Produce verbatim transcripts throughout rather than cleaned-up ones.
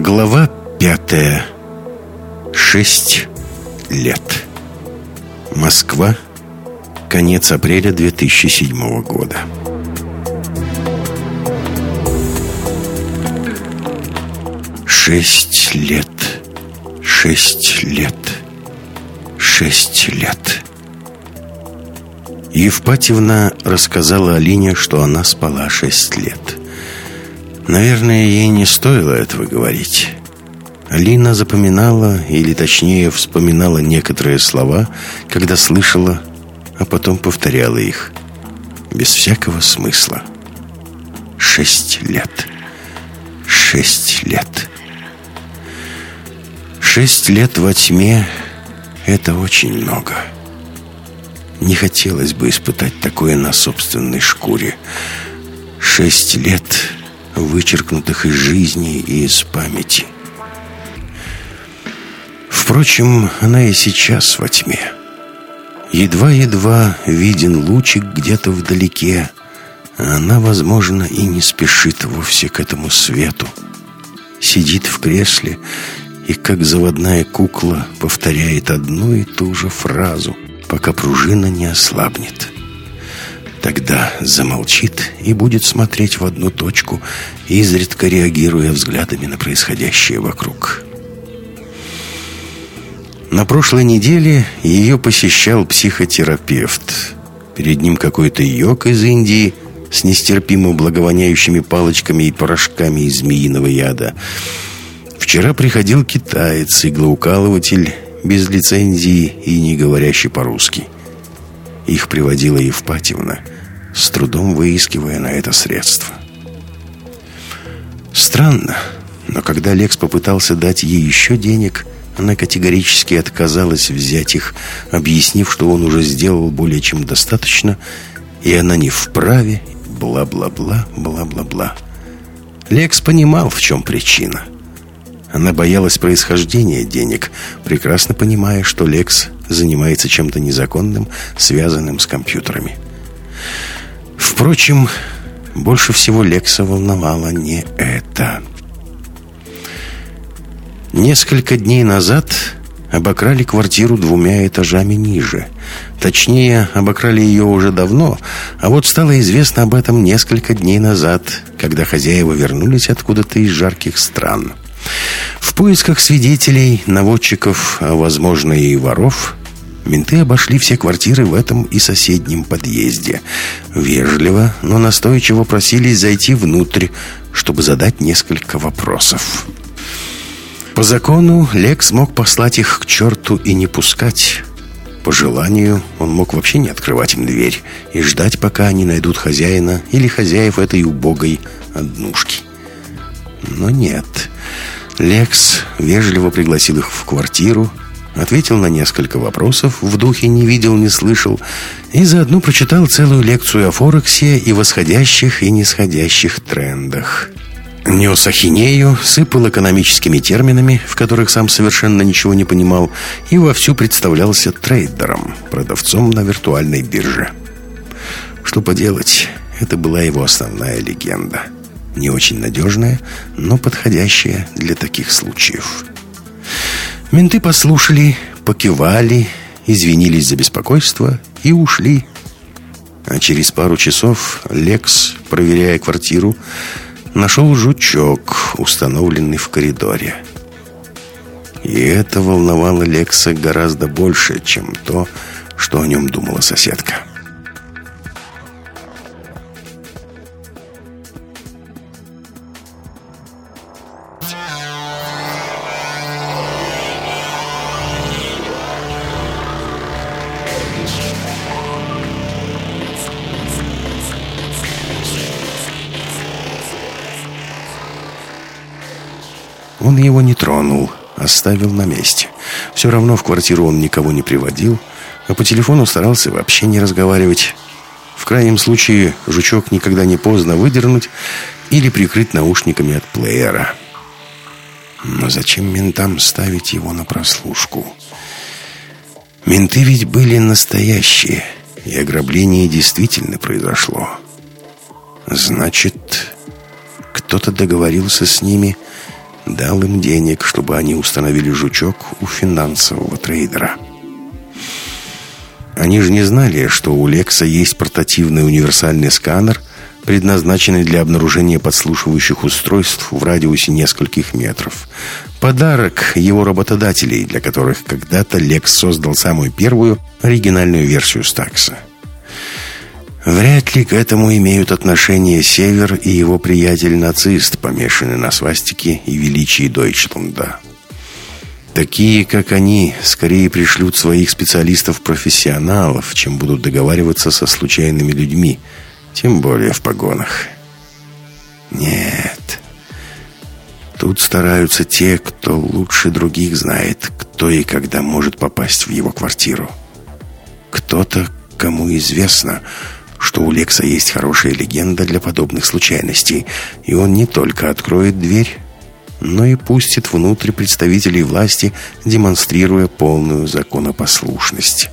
Глава пятая. Шесть лет. Москва. Конец апреля две тысячи седьмого года. Шесть лет. Шесть лет. Шесть лет. Евпатьевна рассказала Алине, что она спала шесть лет. Наверное, ей не стоило этого говорить. Алина запоминала, или точнее вспоминала некоторые слова, когда слышала, а потом повторяла их. Без всякого смысла. Шесть лет. Шесть лет. Шесть лет во тьме — это очень много. Не хотелось бы испытать такое на собственной шкуре. Шесть лет, вычеркнутых из жизни и из памяти. Впрочем, она и сейчас во тьме. Едва-едва виден лучик где-то вдалеке, а она, возможно, и не спешит вовсе к этому свету. Сидит в кресле и, как заводная кукла, повторяет одну и ту же фразу, пока пружина не ослабнет. Тогда замолчит и будет смотреть в одну точку, изредка реагируя взглядами на происходящее вокруг. На прошлой неделе ее посещал психотерапевт. Перед ним какой-то йог из Индии с нестерпимо благовоняющими палочками и порошками из змеиного яда. Вчера приходил китаец, иглоукалыватель, без лицензии и не говорящий по-русски. Их приводила Евпатьевна, с трудом выискивая на это средства. Странно, но когда Лекс попытался дать ей еще денег, она категорически отказалась взять их, объяснив, что он уже сделал более чем достаточно, и она не вправе, бла-бла-бла, бла-бла-бла. Лекс понимал, в чем причина. Она боялась происхождения денег, прекрасно понимая, что Лекс занимается чем-то незаконным, связанным с компьютерами. Впрочем, больше всего Лекса волновало не это. Несколько дней назад обокрали квартиру двумя этажами ниже. Точнее, обокрали ее уже давно, а вот стало известно об этом несколько дней назад, когда хозяева вернулись откуда-то из жарких стран. В поисках свидетелей, наводчиков, а возможно и воров, менты обошли все квартиры в этом и соседнем подъезде. Вежливо, но настойчиво просились зайти внутрь, чтобы задать несколько вопросов. По закону Лекс мог послать их к черту и не пускать. По желанию он мог вообще не открывать им дверь и ждать, пока они найдут хозяина или хозяев этой убогой однушки. Но нет. Лекс вежливо пригласил их в квартиру, ответил на несколько вопросов, в духе «не видел, не слышал», и заодно прочитал целую лекцию о Форексе и восходящих и нисходящих трендах. Нес ахинею, сыпал экономическими терминами, в которых сам совершенно ничего не понимал, и вовсю представлялся трейдером, продавцом на виртуальной бирже. Что поделать, это была его основная легенда. Не очень надежная, но подходящая для таких случаев. Менты послушали, покивали, извинились за беспокойство и ушли. А через пару часов Лекс, проверяя квартиру, нашел жучок, установленный в коридоре. И это волновало Лекса гораздо больше, чем то, что о нем думала соседка. Он его не тронул, оставил на месте. Все равно в квартиру он никого не приводил, а по телефону старался вообще не разговаривать. В крайнем случае, жучок никогда не поздно выдернуть или прикрыть наушниками от плеера. Но зачем ментам ставить его на прослушку? Менты ведь были настоящие, и ограбление действительно произошло. Значит, кто-то договорился с ними дал им денег, чтобы они установили жучок у финансового трейдера. Они же не знали, что у Лекса есть портативный универсальный сканер, предназначенный для обнаружения подслушивающих устройств в радиусе нескольких метров. Подарок его работодателей, для которых когда-то Лекс создал самую первую оригинальную версию Стакса. Вряд ли к этому имеют отношение Север и его приятель-нацист, помешанный на свастике и величии Дойчланда. Такие, как они, скорее пришлют своих специалистов-профессионалов, чем будут договариваться со случайными людьми, тем более в погонах. Нет. Тут стараются те, кто лучше других знает, кто и когда может попасть в его квартиру. Кто-то, кому известно, что у Лекса есть хорошая легенда для подобных случайностей, и он не только откроет дверь, но и пустит внутрь представителей власти, демонстрируя полную законопослушность.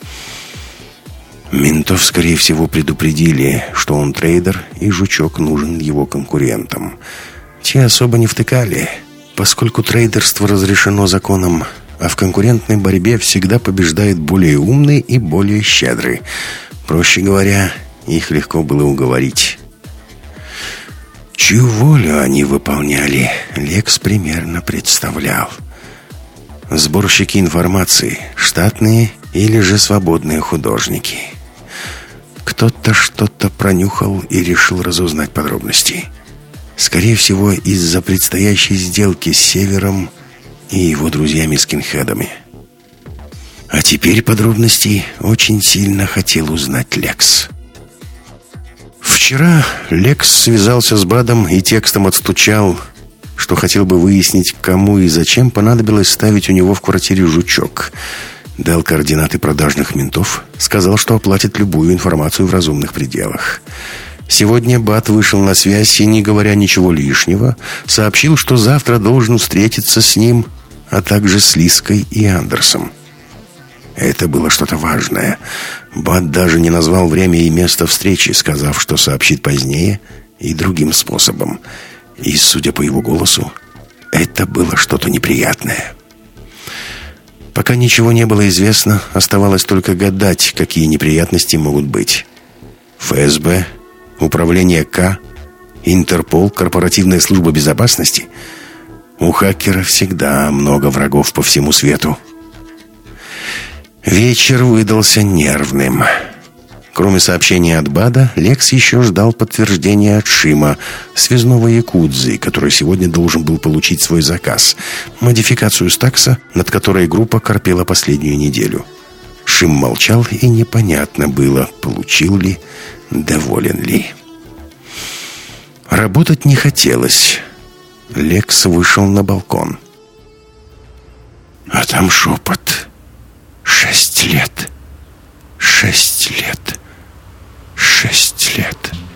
Ментов, скорее всего, предупредили, что он трейдер, и жучок нужен его конкурентам. Те особо не втыкали, поскольку трейдерство разрешено законом, а в конкурентной борьбе всегда побеждает более умный и более щедрый. Проще говоря, их легко было уговорить. Чью волю они выполняли, Лекс примерно представлял. Сборщики информации, штатные или же свободные художники. Кто-то что-то пронюхал и решил разузнать подробности. Скорее всего, из-за предстоящей сделки с Севером и его друзьями-скинхедами. А теперь подробностей очень сильно хотел узнать Лекс. Вчера Лекс связался с Бадом и текстом отстучал, что хотел бы выяснить, кому и зачем понадобилось ставить у него в квартире жучок. Дал координаты продажных ментов, сказал, что оплатит любую информацию в разумных пределах. Сегодня Бад вышел на связь и, не говоря ничего лишнего, сообщил, что завтра должен встретиться с ним, а также с Лиской и Андерсом. Это было что-то важное. Бад даже не назвал время и место встречи, сказав, что сообщит позднее и другим способом. И, судя по его голосу, это было что-то неприятное. Пока ничего не было известно, оставалось только гадать, какие неприятности могут быть. ФСБ, Управление К, Интерпол, Корпоративная служба безопасности. У хакера всегда много врагов по всему свету. Вечер выдался нервным. Кроме сообщения от Бада, Лекс еще ждал подтверждения от Шима, связного якудзы, который сегодня должен был получить свой заказ. Модификацию Стакса, над которой группа корпела последнюю неделю. Шим молчал, и непонятно было, получил ли, доволен ли. Работать не хотелось. Лекс вышел на балкон. А там шепот. Шесть лет. Шесть лет. Шесть лет.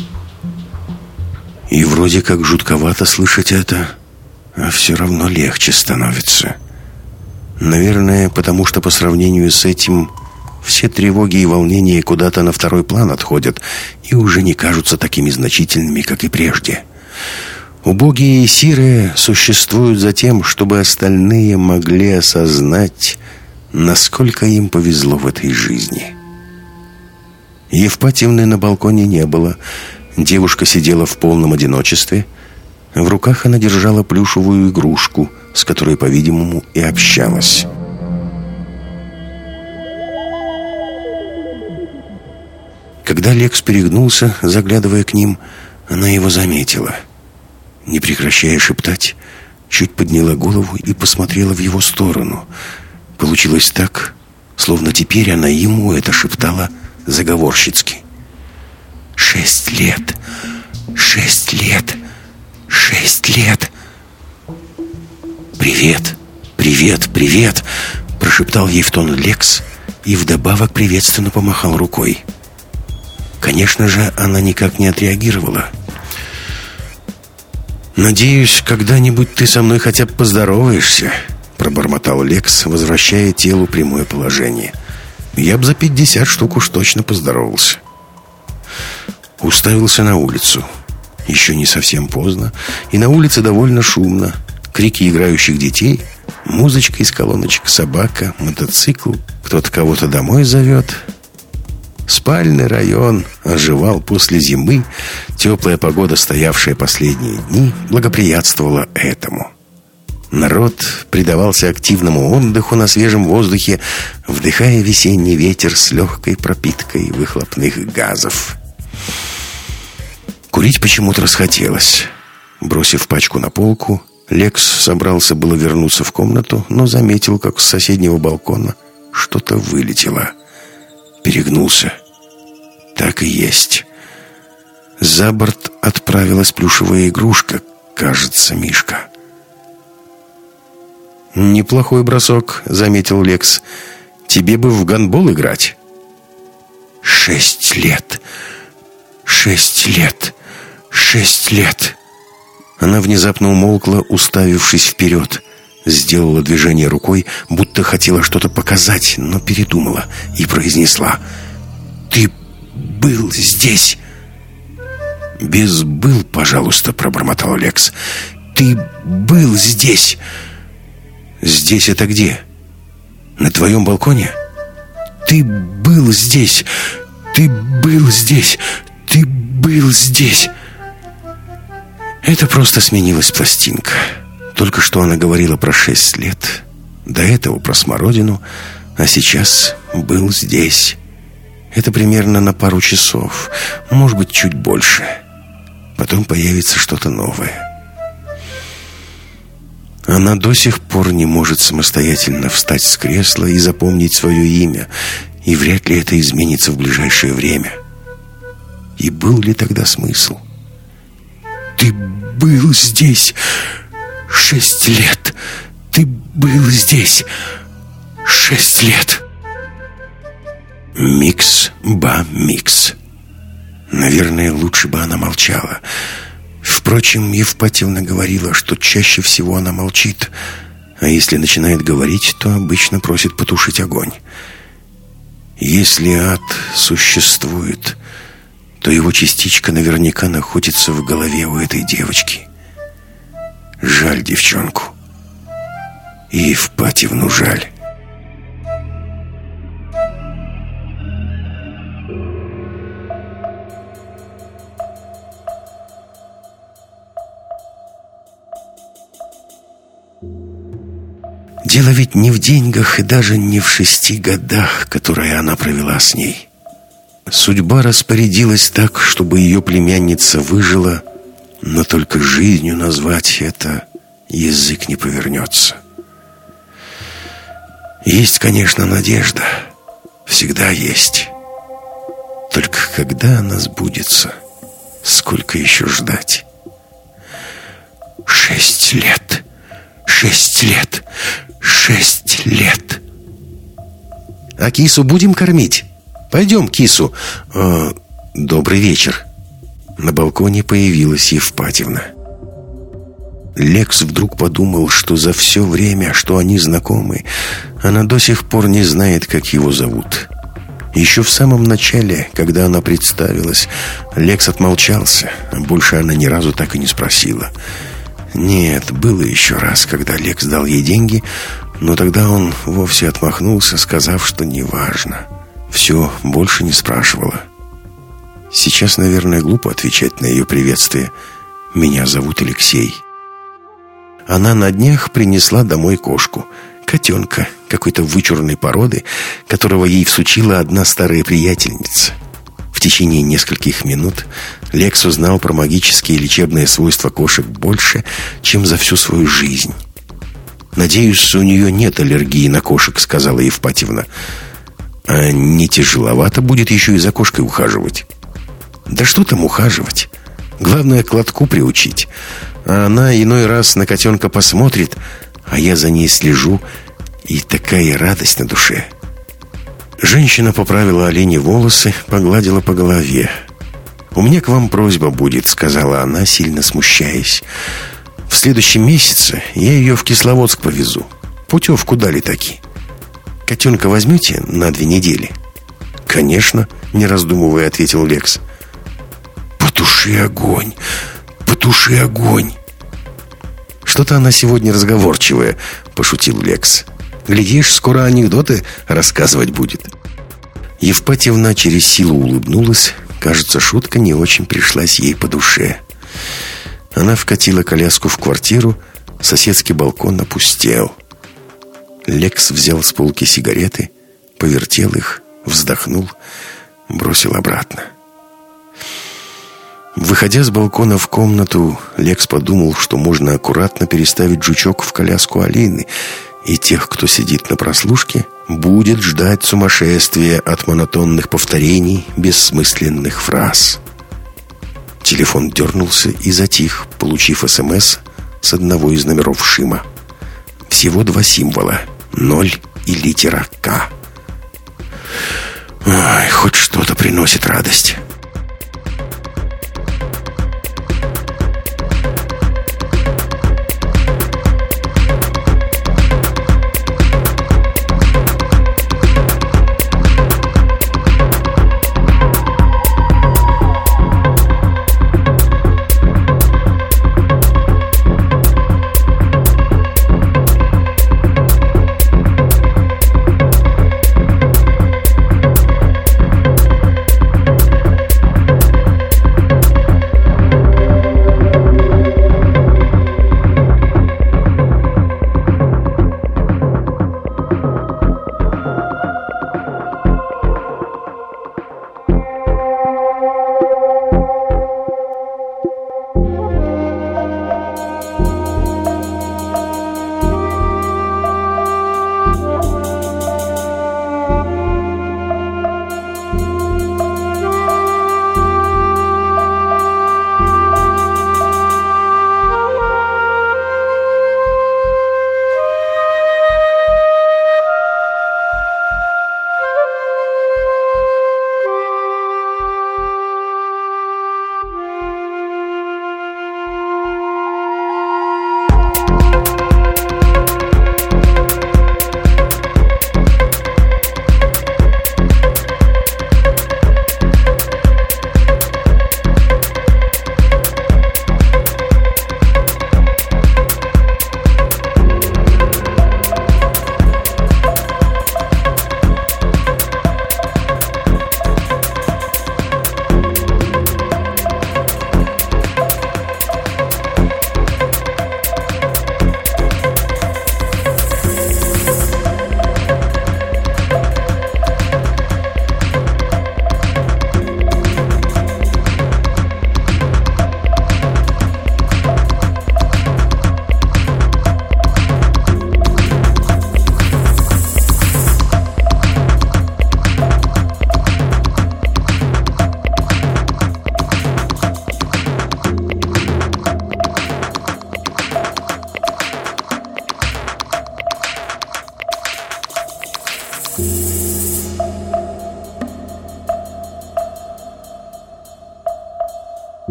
И вроде как жутковато слышать это, а все равно легче становится. Наверное, потому что по сравнению с этим все тревоги и волнения куда-то на второй план отходят и уже не кажутся такими значительными, как и прежде. Убогие и сирые существуют за тем, чтобы остальные могли осознать, насколько им повезло в этой жизни. Евпатьевны на балконе не было. Девушка сидела в полном одиночестве. В руках она держала плюшевую игрушку, с которой, по-видимому, и общалась. Когда Лекс перегнулся, заглядывая к ним, она его заметила. Не прекращая шептать, чуть подняла голову и посмотрела в его сторону. Получилось так, словно теперь она ему это шептала заговорщицки. «Шесть лет! Шесть лет! Шесть лет!» «Привет! Привет! Привет!» прошептал ей в тон Лекс и вдобавок приветственно помахал рукой. Конечно же, она никак не отреагировала. «Надеюсь, когда-нибудь ты со мной хотя бы поздороваешься», пробормотал Лекс, возвращая телу прямое положение. «Я бы за пятьдесят штук уж точно поздоровался». Уставился на улицу. Еще не совсем поздно, и на улице довольно шумно. крики играющих детей, музычка из колоночек, собака, мотоцикл, кто-то кого-то домой зовет. Спальный район оживал после зимы. Теплая погода, стоявшая последние дни, благоприятствовала этому. Народ предавался активному отдыху на свежем воздухе, вдыхая весенний ветер с легкой пропиткой выхлопных газов. Курить почему-то расхотелось. Бросив пачку на полку, Лекс собрался было вернуться в комнату, но заметил, как с соседнего балкона что-то вылетело. Перегнулся. Так и есть. За борт отправилась плюшевая игрушка, кажется, мишка. «Неплохой бросок», — заметил Лекс. «Тебе бы в гандбол играть». «Шесть лет! Шесть лет! Шесть лет!» Она внезапно умолкла, уставившись вперед. Сделала движение рукой, будто хотела что-то показать, но передумала и произнесла: «Ты был здесь?» «Без «был», пожалуйста», — пробормотал Лекс. «Ты был здесь?» «Здесь это где? На твоем балконе?» «Ты был здесь! Ты был здесь! Ты был здесь!» Это просто сменилась пластинка. Только что она говорила про шесть лет, до этого про смородину, а сейчас был здесь. Это примерно на пару часов, может быть, чуть больше. Потом появится что-то новое. Она до сих пор не может самостоятельно встать с кресла и запомнить свое имя, и вряд ли это изменится в ближайшее время. И был ли тогда смысл? «Ты был здесь шесть лет! Ты был здесь шесть лет!» Микс-ба-микс. Наверное, лучше бы она молчала. Впрочем, Евпатьевна говорила, что чаще всего она молчит, а если начинает говорить, то обычно просит потушить огонь. Если ад существует, то его частичка наверняка находится в голове у этой девочки. Жаль девчонку. И Евпатьевну жаль. Дело ведь не в деньгах и даже не в шести годах, которые она провела с ней. Судьба распорядилась так, чтобы ее племянница выжила, но только жизнью назвать это язык не повернется. Есть, конечно, надежда. Всегда есть. Только когда она сбудется? Сколько еще ждать? Шесть лет. Шесть лет. Шесть лет. А кису будем кормить? Пойдем, кису. Э, добрый вечер. На балконе появилась Евпатьевна. Лекс вдруг подумал, что за все время, что они знакомы, она до сих пор не знает, как его зовут. Еще в самом начале, когда она представилась, Лекс отмолчался, а больше она ни разу так и не спросила. Нет, было еще раз, когда Лекс дал ей деньги, но тогда он вовсе отмахнулся, сказав, что неважно. Все, больше не спрашивала. Сейчас, наверное, глупо отвечать на ее приветствие. «Меня зовут Алексей». Она на днях принесла домой кошку. Котенка какой-то вычурной породы, которого ей всучила одна старая приятельница. В течение нескольких минут Лекс узнал про магические и лечебные свойства кошек больше, чем за всю свою жизнь. «Надеюсь, у нее нет аллергии на кошек», — сказала Евпатьевна. «А не тяжеловато будет еще и за кошкой ухаживать?» «Да что там ухаживать? Главное, к лотку приучить. А она иной раз на котенка посмотрит, а я за ней слежу, и такая радость на душе». Женщина поправила оленьи волосы, погладила по голове. «У меня к вам просьба будет», — сказала она, сильно смущаясь. «В следующем месяце я ее в Кисловодск повезу. Путевку дали таки. Котенка возьмете на две недели?» «Конечно», — не раздумывая, ответил Лекс. «Потуши огонь! Потуши огонь!» «Что-то она сегодня разговорчивая», — пошутил Лекс. «Глядишь, скоро анекдоты рассказывать будет». Евпатьевна через силу улыбнулась. Кажется, шутка не очень пришлась ей по душе. Она вкатила коляску в квартиру. Соседский балкон опустел. Лекс взял с полки сигареты, повертел их, вздохнул, бросил обратно. Выходя с балкона в комнату, Лекс подумал, что можно аккуратно переставить жучок в коляску Алины, и тех, кто сидит на прослушке, будет ждать сумасшествие от монотонных повторений бессмысленных фраз. Телефон дернулся и затих, получив СМС с одного из номеров ШИМа. Всего два символа — ноль и литера «К». Ой, хоть что-то приносит радость.